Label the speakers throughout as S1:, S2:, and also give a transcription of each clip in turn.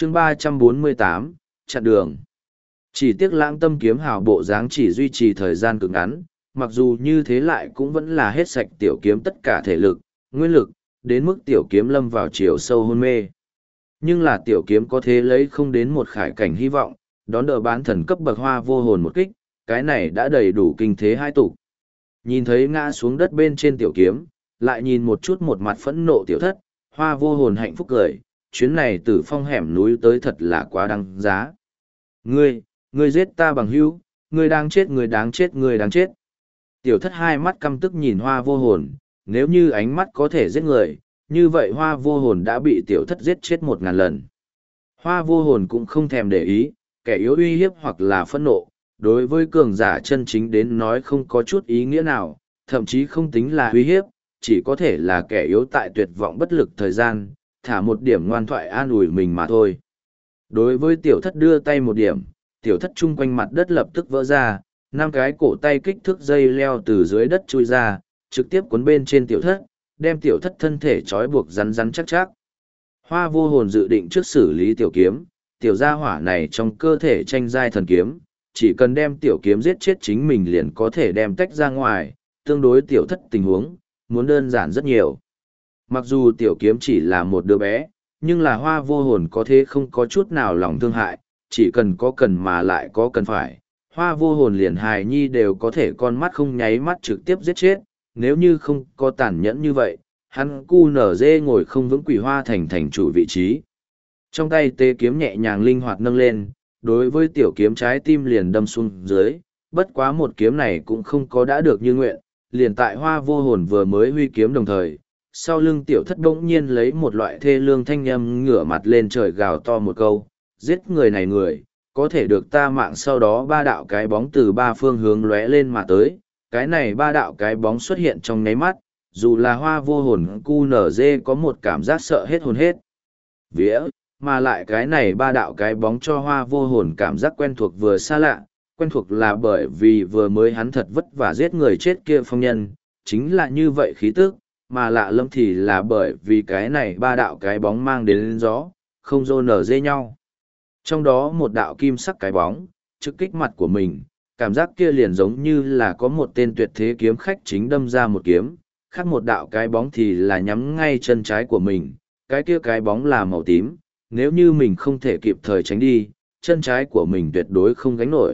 S1: chương 348, chặn đường. Chỉ tiếc Lãng Tâm kiếm hào bộ dáng chỉ duy trì thời gian cực ngắn, mặc dù như thế lại cũng vẫn là hết sạch tiểu kiếm tất cả thể lực, nguyên lực, đến mức tiểu kiếm lâm vào chiều sâu hôn mê. Nhưng là tiểu kiếm có thế lấy không đến một khải cảnh hy vọng, đón đỡ bán thần cấp bậc Hoa Vô Hồn một kích, cái này đã đầy đủ kinh thế hai tục. Nhìn thấy ngã xuống đất bên trên tiểu kiếm, lại nhìn một chút một mặt phẫn nộ tiểu thất, Hoa Vô Hồn hạnh phúc cười, chuyến này từ phong hẻm núi tới thật là quá đáng giá. Ngươi giết ta bằng hữu, ngươi đáng chết, ngươi đáng chết, ngươi đáng chết. Tiểu thất hai mắt căm tức nhìn Hoa Vô Hồn, nếu như ánh mắt có thể giết người, như vậy Hoa Vô Hồn đã bị tiểu thất giết chết 1000 lần. Hoa Vô Hồn cũng không thèm để ý, kẻ yếu uy hiếp hoặc là phẫn nộ, đối với cường giả chân chính đến nói không có chút ý nghĩa nào, thậm chí không tính là uy hiếp, chỉ có thể là kẻ yếu tại tuyệt vọng bất lực thời gian, thả một điểm ngoan thoại an ủi mình mà thôi. Đối với tiểu thất đưa tay một điểm, tiểu thất chung quanh mặt đất lập tức vỡ ra, 5 cái cổ tay kích thước dây leo từ dưới đất chui ra, trực tiếp cuốn bên trên tiểu thất, đem tiểu thất thân thể trói buộc rắn rắn chắc chắc. Hoa Vô Hồn dự định trước xử lý tiểu kiếm, tiểu gia hỏa này trong cơ thể tranh giai thần kiếm, chỉ cần đem tiểu kiếm giết chết chính mình liền có thể đem tách ra ngoài, tương đối tiểu thất tình huống, muốn đơn giản rất nhiều. Mặc dù tiểu kiếm chỉ là một đứa bé, nhưng là Hoa Vô Hồn có thế không có chút nào lòng thương hại, chỉ cần có cần mà lại có cần phải. Hoa Vô Hồn liền hài nhi đều có thể con mắt không nháy mắt trực tiếp giết chết, nếu như không có tàn nhẫn như vậy, hắn cu nở dê ngồi không vững Quỷ Hoa thành thành chủ vị trí. Trong tay tê kiếm nhẹ nhàng linh hoạt nâng lên, đối với tiểu kiếm trái tim liền đâm xuống dưới, bất quá một kiếm này cũng không có đã được như nguyện, liền tại Hoa Vô Hồn vừa mới huy kiếm đồng thời, sau lưng tiểu thất bỗng nhiên lấy một loại thê lương thanh âm ngửa mặt lên trời gào to một câu, giết người này người, có thể được ta mạng. Sau đó 3 đạo cái bóng từ 3 phương hướng lóe lên mà tới, cái này 3 đạo cái bóng xuất hiện trong nháy mắt, dù là Hoa Vô Hồn cu nở dê có một cảm giác sợ hết hồn hết vía, mà lại cái này 3 đạo cái bóng cho Hoa Vô Hồn cảm giác quen thuộc vừa xa lạ, quen thuộc là bởi vì vừa mới hắn thật vất vả giết người chết kia phong nhân, chính là như vậy khí tức, mà lạ lẫm thì là bởi vì cái này 3 đạo cái bóng mang đến gió, không rô nở dê nhau. Trong đó một đạo kim sắc cái bóng, trực kích mặt của mình, cảm giác kia liền giống như là có một tên tuyệt thế kiếm khách chính đâm ra một kiếm, khác một đạo cái bóng thì là nhắm ngay chân trái của mình, cái kia cái bóng là màu tím, nếu như mình không thể kịp thời tránh đi, chân trái của mình tuyệt đối không gánh nổi.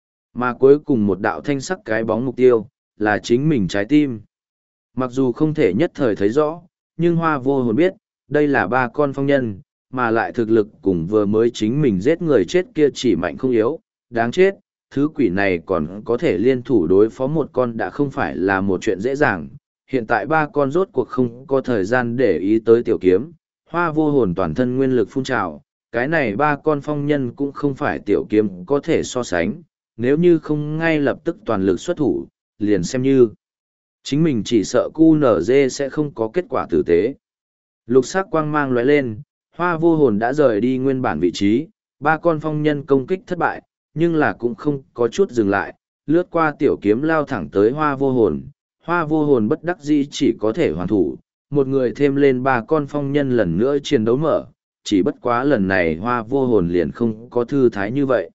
S1: Mà cuối cùng một đạo thanh sắc cái bóng mục tiêu, là chính mình trái tim. Mặc dù không thể nhất thời thấy rõ, nhưng Hoa Vô Hồn biết, đây là 3 con phong nhân, mà lại thực lực cùng vừa mới chính mình giết người chết kia chỉ mạnh không yếu, đáng chết, thứ quỷ này còn có thể liên thủ đối phó một con đã không phải là một chuyện dễ dàng. Hiện tại 3 con rốt cuộc không có thời gian để ý tới tiểu kiếm, Hoa Vô Hồn toàn thân nguyên lực phun trào, cái này 3 con phong nhân cũng không phải tiểu kiếm có thể so sánh, nếu như không ngay lập tức toàn lực xuất thủ, liền xem như chính mình chỉ sợ cu nở dê sẽ không có kết quả tử tế. Lục sắc quang mang lóe lên, Hoa Vô Hồn đã rời đi nguyên bản vị trí, 3 con phong nhân công kích thất bại, nhưng là cũng không có chút dừng lại, lướt qua tiểu kiếm lao thẳng tới Hoa Vô Hồn. Hoa Vô Hồn bất đắc dĩ chỉ có thể hoàn thủ, một người thêm lên 3 con phong nhân lần nữa chiến đấu mở, chỉ bất quá lần này Hoa Vô Hồn liền không có thư thái như vậy.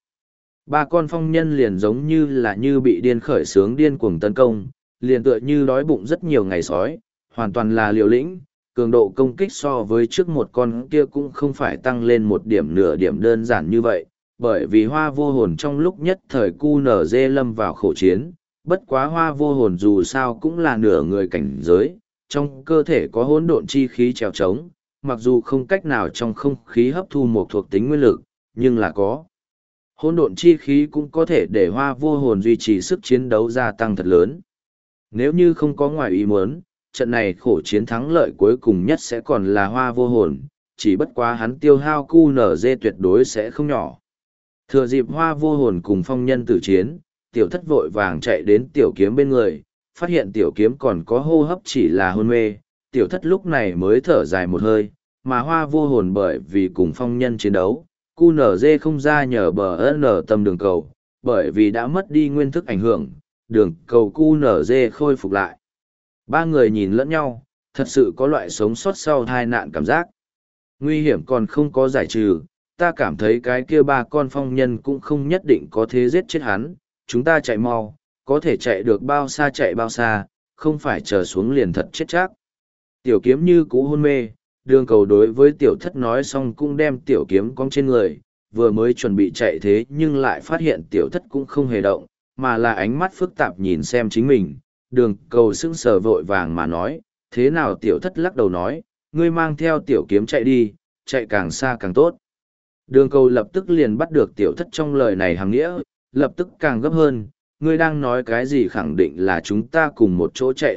S1: 3 con phong nhân liền giống như là như bị điên khởi sướng điên cuồng tấn công, liền tựa như đói bụng rất nhiều ngày sói, hoàn toàn là liều lĩnh, cường độ công kích so với trước một con kia cũng không phải tăng lên một điểm nửa điểm đơn giản như vậy, bởi vì Hoa Vô Hồn trong lúc nhất thời cu nở dê lâm vào khổ chiến, bất quá Hoa Vô Hồn dù sao cũng là nửa người cảnh giới, trong cơ thể có hỗn độn chi khí trèo trống, mặc dù không cách nào trong không khí hấp thu một thuộc tính nguyên lực, nhưng là có. Hỗn độn chi khí cũng có thể để Hoa Vô Hồn duy trì sức chiến đấu gia tăng thật lớn. Nếu như không có ngoài ý muốn, trận này khổ chiến thắng lợi cuối cùng nhất sẽ còn là Hoa Vô Hồn, chỉ bất quá hắn tiêu hao cu nở dê tuyệt đối sẽ không nhỏ. Thừa dịp Hoa Vô Hồn cùng phong nhân tử chiến, tiểu thất vội vàng chạy đến tiểu kiếm bên người, phát hiện tiểu kiếm còn có hô hấp chỉ là hôn mê, tiểu thất lúc này mới thở dài một hơi, mà Hoa Vô Hồn bởi vì cùng phong nhân chiến đấu, cu nở dê không ra nhờ bờ nở tầm đường cầu, bởi vì đã mất đi nguyên thức ảnh hưởng, đường cầu cu nở dê khôi phục lại. 3 người nhìn lẫn nhau, thật sự có loại sống sót sau tai nạn cảm giác. Nguy hiểm còn không có giải trừ,
S2: ta cảm thấy cái kia ba con phong nhân cũng không nhất định có thế giết chết hắn, chúng ta chạy mau, có thể chạy được bao xa chạy bao xa, không phải chờ xuống liền thật chết chắc. Tiểu kiếm như cũ hôn mê, đường cầu đối với tiểu thất nói xong cũng đem tiểu kiếm cong trên người, vừa mới chuẩn bị chạy thế nhưng lại phát hiện tiểu thất cũng không hề động, mà là ánh mắt phức tạp nhìn xem chính mình. Đường cầu sững sờ vội vàng mà nói, thế nào tiểu thất lắc đầu nói, ngươi mang theo tiểu kiếm chạy đi, chạy càng xa càng tốt. Đường cầu lập tức liền bắt được tiểu thất trong lời này hàng nghĩa, lập tức càng gấp hơn, ngươi đang nói cái gì khẳng định là chúng ta cùng một chỗ chạy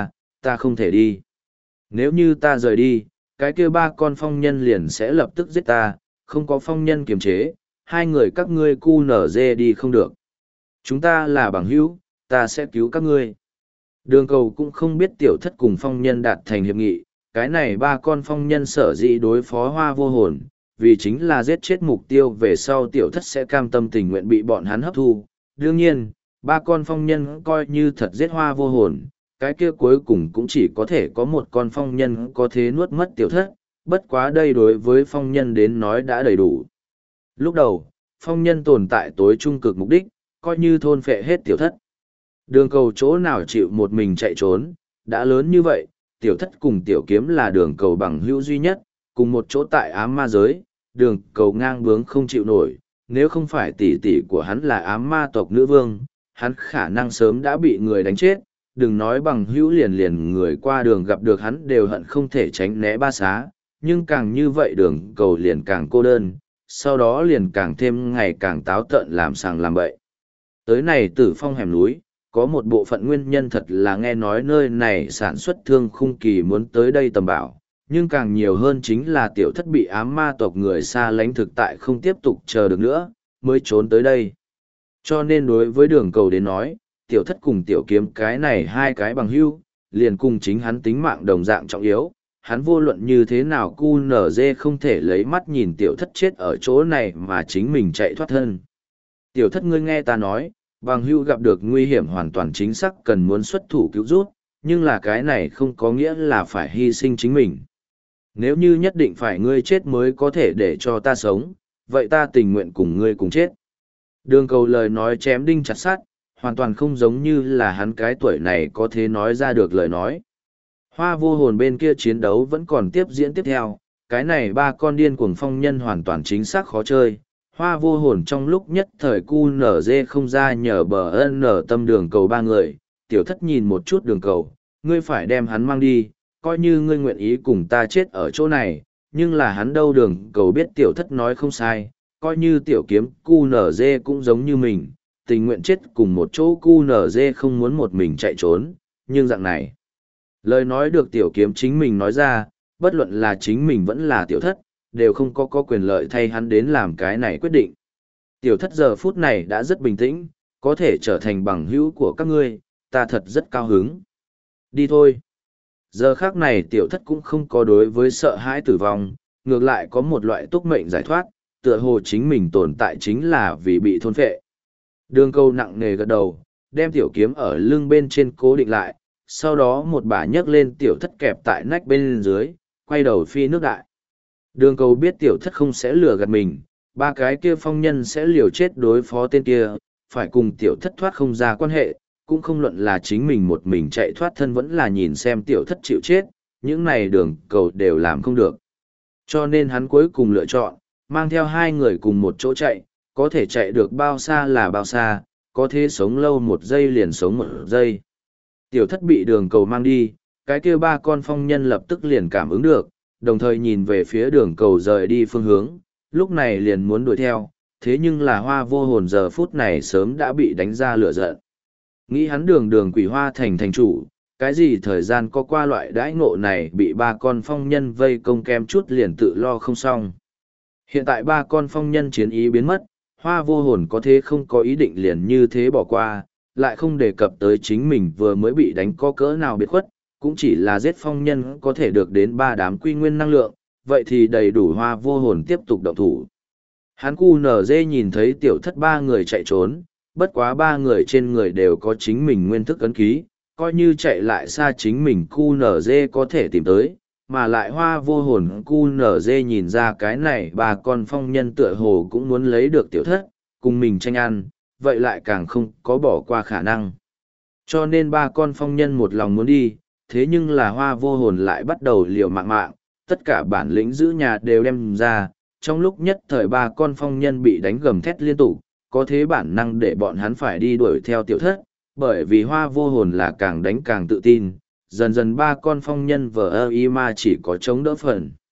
S2: ta không thể đi. Nếu như ta rời đi, cái kia ba con phong nhân liền sẽ lập tức giết ta, không có phong nhân kiềm chế, hai người các ngươi cu nở dê đi không được. Chúng ta là bằng hữu, ta sẽ cứu các ngươi. Đường cầu cũng không biết tiểu thất cùng phong nhân đạt thành hiệp nghị, cái này ba con phong nhân sở dĩ đối phó hoa vô hồn, vì chính là giết chết mục tiêu về sau tiểu thất sẽ cam tâm tình nguyện bị bọn hắn hấp thu. Đương nhiên, ba con phong nhân coi như thật giết hoa vô hồn, cái kia cuối cùng cũng chỉ có thể có một con phong nhân có thế nuốt mất tiểu thất, bất quá đây đối với phong nhân đến nói đã đầy đủ. Lúc đầu, phong nhân tồn tại tối trung cực mục đích, coi như thôn phệ hết tiểu thất. Đường cầu chỗ nào chịu một mình chạy trốn, đã lớn như vậy, tiểu thất cùng tiểu kiếm là đường cầu bằng hữu duy nhất, cùng một chỗ tại ám ma giới, đường cầu ngang bướng không chịu nổi, nếu không phải tỷ tỷ của hắn là ám ma tộc nữ vương, hắn khả năng sớm đã bị người đánh chết, đừng nói bằng hữu liền người qua đường gặp được hắn đều hận không thể tránh né ba xá, nhưng càng như vậy đường cầu liền càng cô đơn, sau đó liền càng thêm ngày càng táo tợn làm sàng làm bậy. Tới này Tử Phong hẻm núi, có một bộ phận nguyên nhân thật là nghe nói nơi này sản xuất thương khung kỳ muốn tới đây tầm bảo, nhưng càng nhiều hơn chính là tiểu thất bị ám ma tộc người xa lánh thực tại không tiếp tục chờ được nữa, mới trốn tới đây. Cho nên đối với đường cầu đến nói, tiểu thất cùng tiểu kiếm cái này hai cái bằng hữu, liền cùng chính hắn tính mạng đồng dạng trọng yếu, hắn vô luận như thế nào cu nở dê không thể lấy mắt nhìn tiểu thất chết ở chỗ này mà chính mình chạy thoát thân. Tiểu thất ngươi nghe ta nói, bằng hữu gặp được nguy hiểm hoàn toàn chính xác cần muốn xuất thủ cứu rút, nhưng là cái này không có nghĩa là phải hy sinh chính mình. Nếu như nhất định phải ngươi chết mới có thể để cho ta sống, vậy ta tình nguyện cùng ngươi cùng chết. Đường cầu lời nói chém đinh chặt sắt, hoàn toàn không giống như là hắn cái tuổi này có thể nói ra được lời nói. Hoa vô hồn bên kia chiến đấu vẫn còn tiếp diễn tiếp theo, cái này ba con điên cuồng phong nhân hoàn toàn chính xác khó chơi. Hoa vô hồn trong lúc nhất thời cu nở dê không ra nhờ bờ ân nở tâm đường cầu ba người, tiểu thất nhìn một chút đường cầu, ngươi phải đem hắn mang đi, coi như ngươi nguyện ý cùng ta chết ở chỗ này, nhưng là hắn đâu đường cầu biết tiểu thất nói không sai, coi như tiểu kiếm cu nở dê cũng giống như mình, tình nguyện chết cùng một chỗ cu nở dê không muốn một mình chạy trốn, nhưng dạng này. Lời nói được tiểu kiếm chính mình nói ra, bất luận là chính mình vẫn là tiểu thất, đều không có quyền lợi thay hắn đến làm cái này quyết định. Tiểu thất giờ phút này đã rất bình tĩnh, có thể trở thành bằng hữu của các ngươi, ta thật rất cao hứng. Đi thôi. Giờ khác này tiểu thất cũng không có đối với sợ hãi tử vong, ngược lại có một loại túc mệnh giải thoát, tựa hồ chính mình tồn tại chính là vì bị thôn phệ. Đường câu nặng nề gật đầu, đem tiểu kiếm ở lưng bên trên cố định lại, sau đó một bà nhấc lên tiểu thất kẹp tại nách bên dưới, quay đầu phi nước đại. Đường cầu biết tiểu thất không sẽ lừa gạt mình, ba cái kia phong nhân sẽ liều chết đối phó tên kia, phải cùng tiểu thất thoát không ra quan hệ, cũng không luận là chính mình một mình chạy thoát thân vẫn là nhìn xem tiểu thất chịu chết, những này đường cầu đều làm không được. Cho nên hắn cuối cùng lựa chọn, mang theo hai người cùng một chỗ chạy, có thể chạy được bao xa là bao xa, có thể sống lâu một giây liền sống một giây. Tiểu thất bị đường cầu mang đi, cái kia ba con phong nhân lập tức liền cảm ứng được, đồng thời nhìn về phía đường cầu rời đi phương hướng, lúc này liền muốn đuổi theo, thế nhưng là hoa vô hồn giờ phút này sớm đã bị đánh ra lửa giận. Nghĩ hắn đường quỷ hoa thành thành chủ, cái gì thời gian có qua loại đãi ngộ này bị ba con phong nhân vây công kem chút liền tự lo không xong. Hiện tại ba con phong nhân chiến ý biến mất, hoa vô hồn có thế không có ý định liền như thế bỏ qua, lại không đề cập tới chính mình vừa mới bị đánh có cỡ nào biệt khuất, cũng chỉ là giết phong nhân có thể được đến 3 đám quy nguyên năng lượng, vậy thì đầy đủ hoa vô hồn tiếp tục động thủ. Hắn cu nở dê nhìn thấy tiểu thất 3 người chạy trốn, bất quá 3 người trên người đều có chính mình nguyên thức ấn ký, coi như chạy lại xa chính mình cu nở dê có thể tìm tới, mà lại hoa vô hồn cu nở dê nhìn ra cái này ba con phong nhân tựa hồ cũng muốn lấy được tiểu thất, cùng mình tranh ăn, vậy lại càng không có bỏ qua khả năng. Cho nên ba con phong nhân một lòng muốn đi, thế nhưng là hoa vô hồn lại bắt đầu liều mạng mạng, tất cả bản lĩnh giữ nhà đều đem ra, trong lúc nhất thời ba con phong nhân bị đánh gầm thét liên tục, có thế bản năng để bọn hắn phải đi đuổi theo tiểu thất, bởi vì hoa vô hồn là càng đánh càng tự tin, dần dần ba con phong nhân vờ ơ y ma chỉ có chống đỡ phần.